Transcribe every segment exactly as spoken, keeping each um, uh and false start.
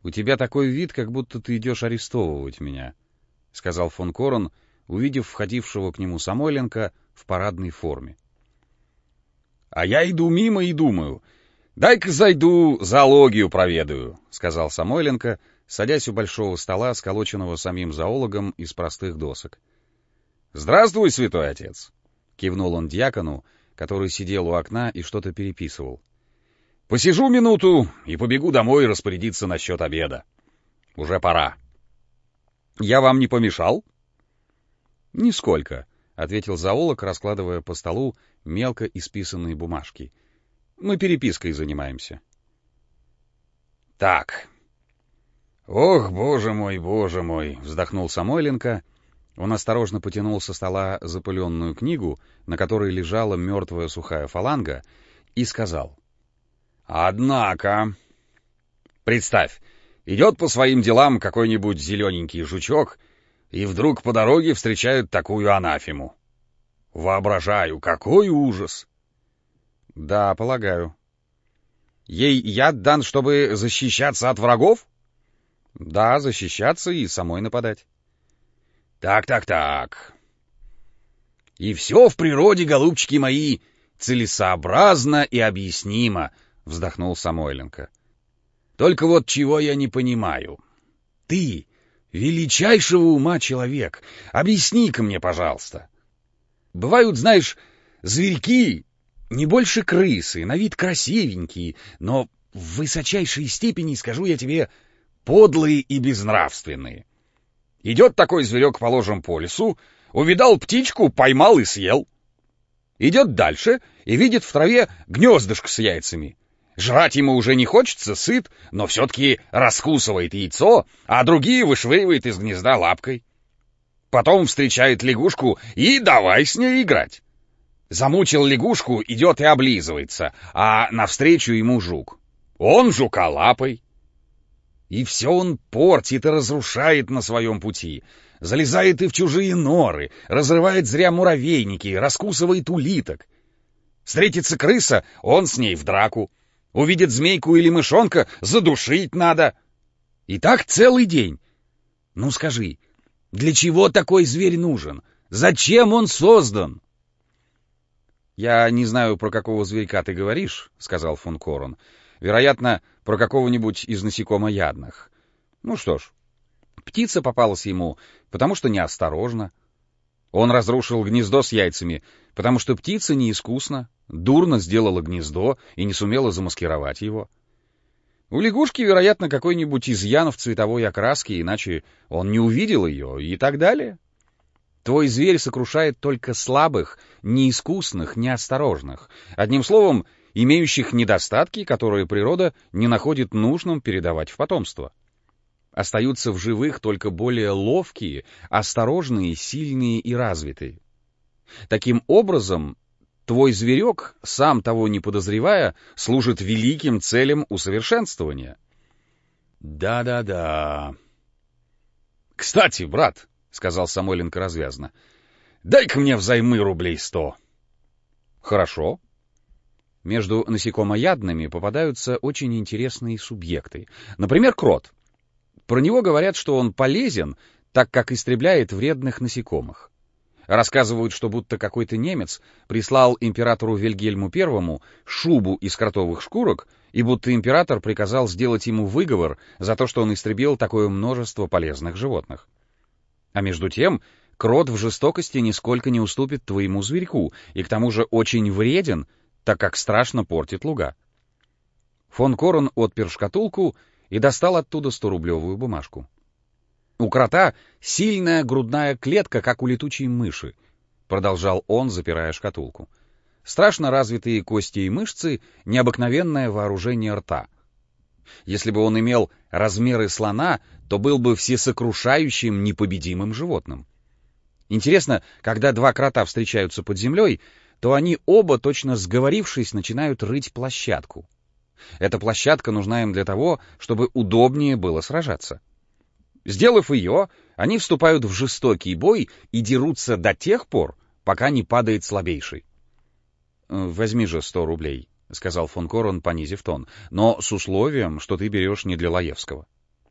«У тебя такой вид, как будто ты идешь арестовывать меня», — сказал фон Корен, увидев входившего к нему Самойленко в парадной форме. «А я иду мимо и думаю, дай-ка зайду, зоологию проведаю», — сказал Самойленко, садясь у большого стола, сколоченного самим зоологом из простых досок. «Здравствуй, святой отец!» — кивнул он дьякону, который сидел у окна и что-то переписывал. «Посижу минуту и побегу домой распорядиться насчет обеда. Уже пора. Я вам не помешал?» «Нисколько», — ответил зоолог, раскладывая по столу мелко исписанные бумажки. «Мы перепиской занимаемся». «Так. Ох, боже мой, боже мой!» — вздохнул Самойленко. Он осторожно потянул со стола запыленную книгу, на которой лежала мертвая сухая фаланга, и сказал: «Однако, представь, идет по своим делам какой-нибудь зелененький жучок, и вдруг по дороге встречают такую анафему. Воображаю, какой ужас!» «Да, полагаю». «Ей яд дан, чтобы защищаться от врагов?» «Да, защищаться и самой нападать». «Так-так-так. И все в природе, голубчики мои, целесообразно и объяснимо», — вздохнул Самойленко. «Только вот чего я не понимаю. Ты, величайшего ума человек, объясни-ка мне, пожалуйста. Бывают, знаешь, зверьки, не больше крысы, на вид красивенькие, но в высочайшей степени, скажу я тебе, подлые и безнравственные. Идет такой зверек, положим, по лесу, увидал птичку, поймал и съел. Идет дальше и видит в траве гнездышко с яйцами. Жрать ему уже не хочется, сыт, но все-таки раскусывает яйцо, а другие вышвыривает из гнезда лапкой. Потом встречает лягушку и давай с ней играть. Замучил лягушку, идет и облизывается, а навстречу ему жук. Он жука лапой. И все он портит и разрушает на своем пути. Залезает и в чужие норы, разрывает зря муравейники, раскусывает улиток. Встретится крыса, он с ней в драку. Увидит змейку или мышонка, задушить надо. И так целый день. Ну скажи, для чего такой зверь нужен? Зачем он создан? «Я не знаю, про какого зверька ты говоришь», — сказал фон Корен. «Вероятно, про какого-нибудь из насекомоядных. Ну что ж, птица попалась ему, потому что неосторожно. Он разрушил гнездо с яйцами, потому что птица неискусна, дурно сделала гнездо и не сумела замаскировать его. У лягушки, вероятно, какой-нибудь изъян в цветовой окраске, иначе он не увидел ее, и так далее. Твой зверь сокрушает только слабых, неискусных, неосторожных, одним словом, имеющих недостатки, которые природа не находит нужным передавать в потомство. Остаются в живых только более ловкие, осторожные, сильные и развитые. Таким образом, твой зверек, сам того не подозревая, служит великим целям усовершенствования. Да-да-да. Кстати, брат, — сказал Самойленко развязно, — дай-ка мне взаймы рублей сто. Хорошо. Между насекомоядными попадаются очень интересные субъекты. Например, крот. Про него говорят, что он полезен, так как истребляет вредных насекомых. Рассказывают, что будто какой-то немец прислал императору Вильгельму Первому шубу из кротовых шкурок, и будто император приказал сделать ему выговор за то, что он истребил такое множество полезных животных. А между тем, крот в жестокости нисколько не уступит твоему зверьку, и к тому же очень вреден, так как страшно портит луга. Фон Корен отпер шкатулку и достал оттуда сторублевую бумажку. «У крота сильная грудная клетка, как у летучей мыши», — продолжал он, запирая шкатулку. «Страшно развитые кости и мышцы, необыкновенное вооружение рта. Если бы он имел размеры слона, то был бы всесокрушающим, непобедимым животным. Интересно, когда два крота встречаются под землей, то они оба, точно сговорившись, начинают рыть площадку. Эта площадка нужна им для того, чтобы удобнее было сражаться. Сделав ее, они вступают в жестокий бой и дерутся до тех пор, пока не падает слабейший. «Возьми же сто рублей», — сказал фон Корен, понизив тон, — «но с условием, что ты берешь не для Лаевского».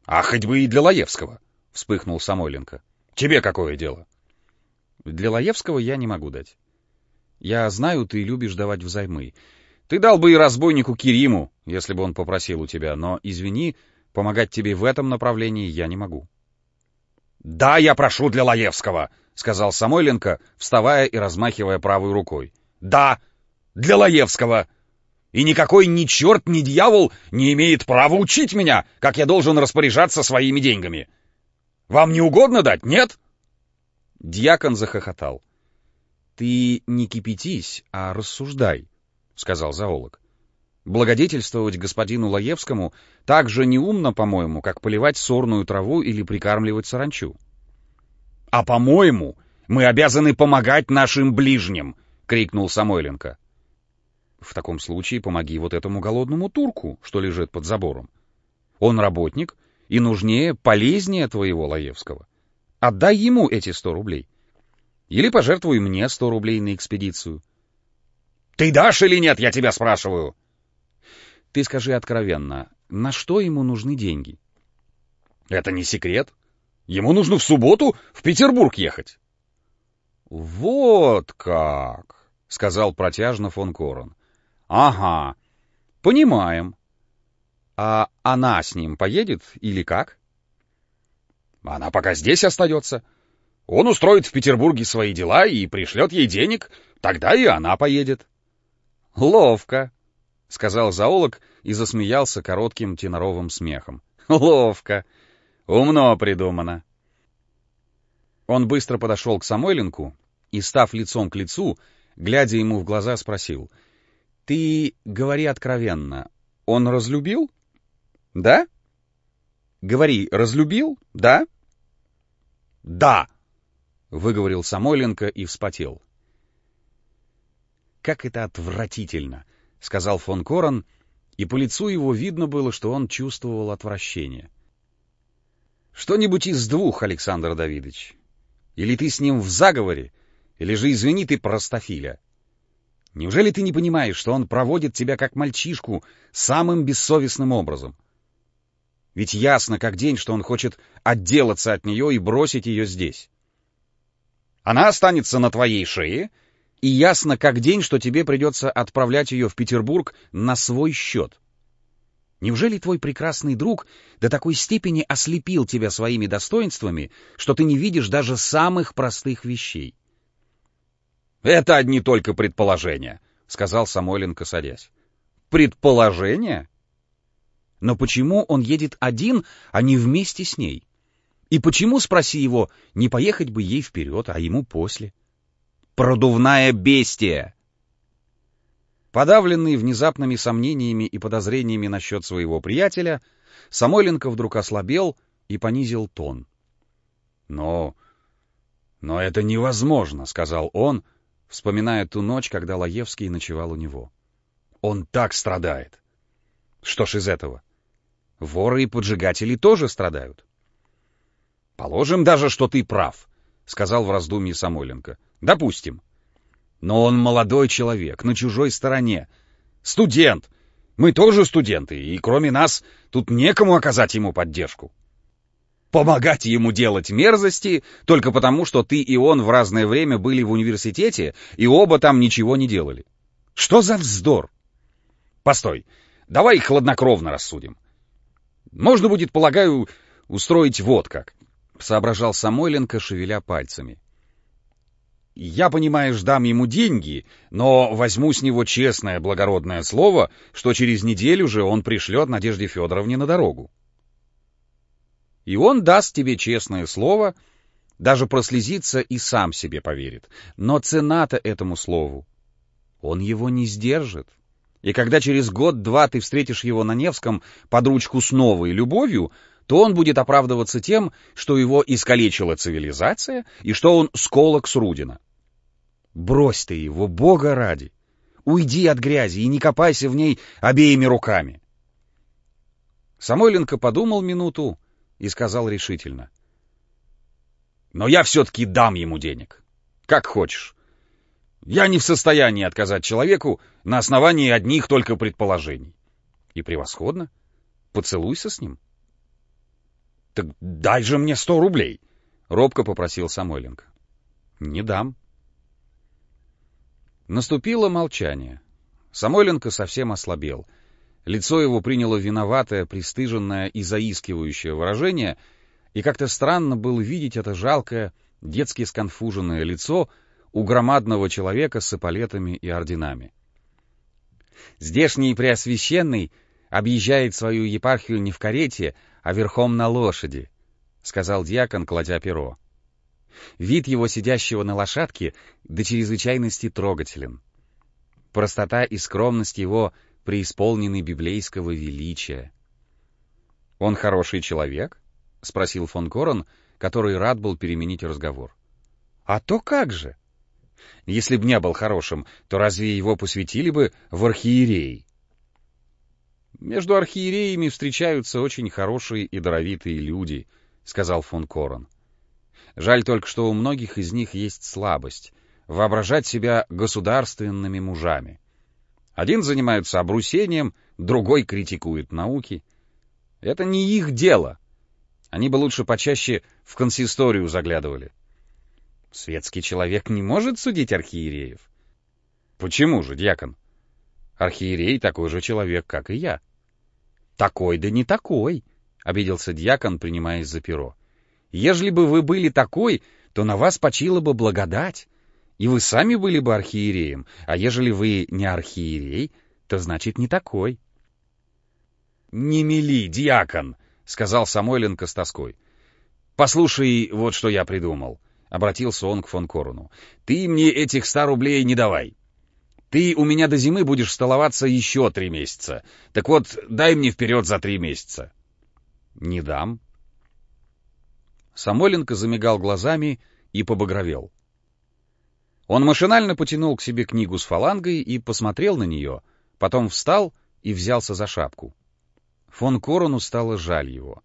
А хоть бы и для Лаевского, — вспыхнул Самойленко. Тебе какое дело? Для Лаевского я не могу дать. Я знаю, ты любишь давать взаймы. Ты дал бы и разбойнику Кириму, если бы он попросил у тебя, но, извини, помогать тебе в этом направлении я не могу. «Да, я прошу для Лаевского», — сказал Самойленко, вставая и размахивая правой рукой. «Да, для Лаевского. И никакой ни черт, ни дьявол не имеет права учить меня, как я должен распоряжаться своими деньгами. Вам не угодно дать, нет?» Дьякон захохотал. «Ты не кипятись, а рассуждай», — сказал зоолог. «Благодетельствовать господину Лаевскому так же неумно, по-моему, как поливать сорную траву или прикармливать саранчу». «А по-моему, мы обязаны помогать нашим ближним!» — крикнул Самойленко. «В таком случае помоги вот этому голодному турку, что лежит под забором. Он работник и нужнее, полезнее твоего Лаевского. Отдай ему эти сто рублей. Или пожертвуй мне сто рублей на экспедицию». «Ты дашь или нет, я тебя спрашиваю?» «Ты скажи откровенно, на что ему нужны деньги?» «Это не секрет. Ему нужно в субботу в Петербург ехать». «Вот как!» — сказал протяжно фон Корен. «Ага, понимаем. А она с ним поедет или как?» «Она пока здесь остается. Он устроит в Петербурге свои дела и пришлет ей денег, тогда и она поедет». «Ловко», — сказал зоолог и засмеялся коротким теноровым смехом. «Ловко. Умно придумано». Он быстро подошел к Самойленку и, став лицом к лицу, глядя ему в глаза, спросил: «Ты говори откровенно, он разлюбил? Да? Говори, разлюбил? Да?» «Да», — выговорил Самойленко и вспотел. «Как это отвратительно!» — сказал фон Корен, и по лицу его видно было, что он чувствовал отвращение. «Что-нибудь из двух, Александр Давидович. Или ты с ним в заговоре, или же, извини, ты простофиля. Неужели ты не понимаешь, что он проводит тебя как мальчишку самым бессовестным образом? Ведь ясно как день, что он хочет отделаться от нее и бросить ее здесь. Она останется на твоей шее, и ясно как день, что тебе придется отправлять ее в Петербург на свой счет. Неужели твой прекрасный друг до такой степени ослепил тебя своими достоинствами, что ты не видишь даже самых простых вещей?» «Это одни только предположения», — сказал Самойленко, садясь. «Предположения? Но почему он едет один, а не вместе с ней? И почему, спроси его, не поехать бы ей вперед, а ему после? Продувная бестия!» Подавленный внезапными сомнениями и подозрениями насчет своего приятеля, Самойленко вдруг ослабел и понизил тон. «Но... но это невозможно», — сказал он, вспоминая ту ночь, когда Лаевский ночевал у него. «Он так страдает». «Что ж из этого? Воры и поджигатели тоже страдают». «Положим даже, что ты прав», — сказал в раздумье Самойленко. «Допустим. Но он молодой человек, на чужой стороне. Студент. Мы тоже студенты, и кроме нас тут некому оказать ему поддержку. Помогать ему делать мерзости только потому, что ты и он в разное время были в университете, и оба там ничего не делали. Что за вздор? Постой, давай хладнокровно рассудим. Можно будет, полагаю, устроить вот как», — соображал Самойленко, шевеля пальцами. «Я, понимаешь, дам ему деньги, но возьму с него честное благородное слово, что через неделю же он пришлет Надежде Федоровне на дорогу. И он даст тебе честное слово, даже прослезится и сам себе поверит. Но цена-то этому слову. Он его не сдержит. И когда через год-два ты встретишь его на Невском под ручку с новой любовью, то он будет оправдываться тем, что его искалечила цивилизация и что он сколок с Рудина. Брось ты его, Бога ради. Уйди от грязи и не копайся в ней обеими руками». Самойленко подумал минуту и сказал решительно: «Но я все-таки дам ему денег. Как хочешь. Я не в состоянии отказать человеку на основании одних только предположений. И превосходно. Поцелуйся с ним». Так дай же мне сто рублей, — робко попросил Самойленко. — Не дам. Наступило молчание. Самойленко совсем ослабел. Лицо его приняло виноватое, пристыженное и заискивающее выражение, и как-то странно было видеть это жалкое, детски сконфуженное лицо у громадного человека с эполетами и орденами. «Здешний Преосвященный объезжает свою епархию не в карете, а верхом на лошади», — сказал дьякон, кладя перо. Вид его сидящего на лошадке до чрезвычайности трогателен. Простота и скромность его преисполнены библейского величия. — Он хороший человек? — спросил фон Корен, который рад был переменить разговор. — А то как же! Если б не был хорошим, то разве его посвятили бы в архиереи? — Между архиереями встречаются очень хорошие и даровитые люди, — сказал фон Корен. Жаль только, что у многих из них есть слабость — воображать себя государственными мужами. Один занимается обрусением, другой критикует науки. Это не их дело. Они бы лучше почаще в консисторию заглядывали. Светский человек не может судить архиереев. Почему же, дьякон? Архиерей такой же человек, как и я. Такой да не такой, — обиделся дьякон, принимаясь за перо. Ежели бы вы были такой, то на вас почила бы благодать, и вы сами были бы архиереем, а ежели вы не архиерей, то значит не такой. — Не мели, дьякон, — сказал Самойленко с тоской. — Послушай, вот что я придумал, — обратился он к фон Корену. — Ты мне этих ста рублей не давай. Ты у меня до зимы будешь столоваться еще три месяца. Так вот, дай мне вперед за три месяца. — Не дам. Самойленко замигал глазами и побагровел. Он машинально потянул к себе книгу с фалангой и посмотрел на нее, потом встал и взялся за шапку. Фон Корену стало жаль его.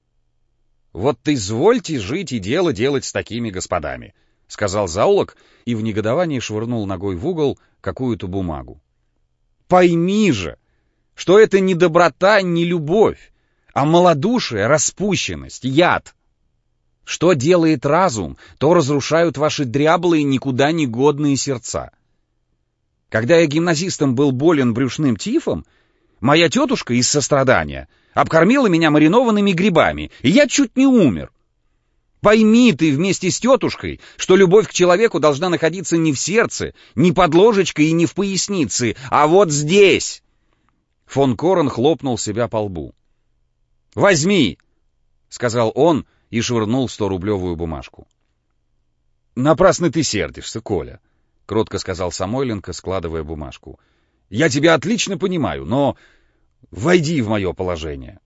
— Вот ты извольте жить и дело делать с такими господами, — сказал зоолог и в негодовании швырнул ногой в угол какую-то бумагу. — Пойми же, что это не доброта, не любовь, а малодушие, распущенность, яд. Что делает разум, то разрушают ваши дряблые, никуда не годные сердца. Когда я гимназистом был болен брюшным тифом, моя тетушка из сострадания обкормила меня маринованными грибами, и я чуть не умер. Пойми ты вместе с тетушкой, что любовь к человеку должна находиться не в сердце, не под ложечкой и не в пояснице, а вот здесь. Фон Корен хлопнул себя по лбу. «Возьми!» — сказал он и швырнул сторублевую бумажку. «Напрасно ты сердишься, Коля», — кротко сказал Самойленко, складывая бумажку. «Я тебя отлично понимаю, но войди в мое положение».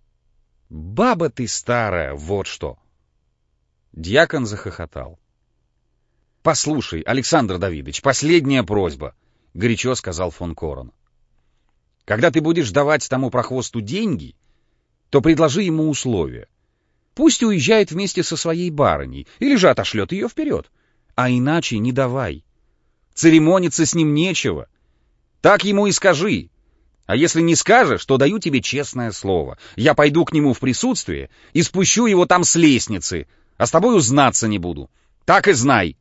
«Баба ты старая, вот что!» Дьякон захохотал. «Послушай, Александр Давидович, последняя просьба», — горячо сказал фон Корен. «Когда ты будешь давать тому прохвосту деньги, то предложи ему условия. Пусть уезжает вместе со своей барыней, или же отошлет ее вперед. А иначе не давай. Церемониться с ним нечего. Так ему и скажи. А если не скажешь, то даю тебе честное слово. Я пойду к нему в присутствие и спущу его там с лестницы, а с тобой узнаться не буду. Так и знай».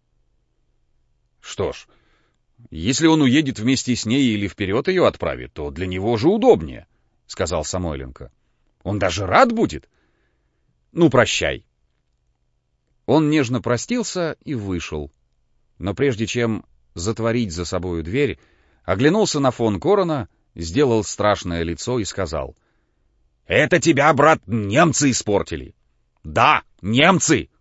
«Что ж, если он уедет вместе с ней или вперед ее отправит, то для него же удобнее», — сказал Самойленко. «Он даже рад будет. Ну, прощай». Он нежно простился и вышел. Но прежде чем затворить за собою дверь, оглянулся на фон Корена, сделал страшное лицо и сказал: «Это тебя, брат, немцы испортили. Да, немцы!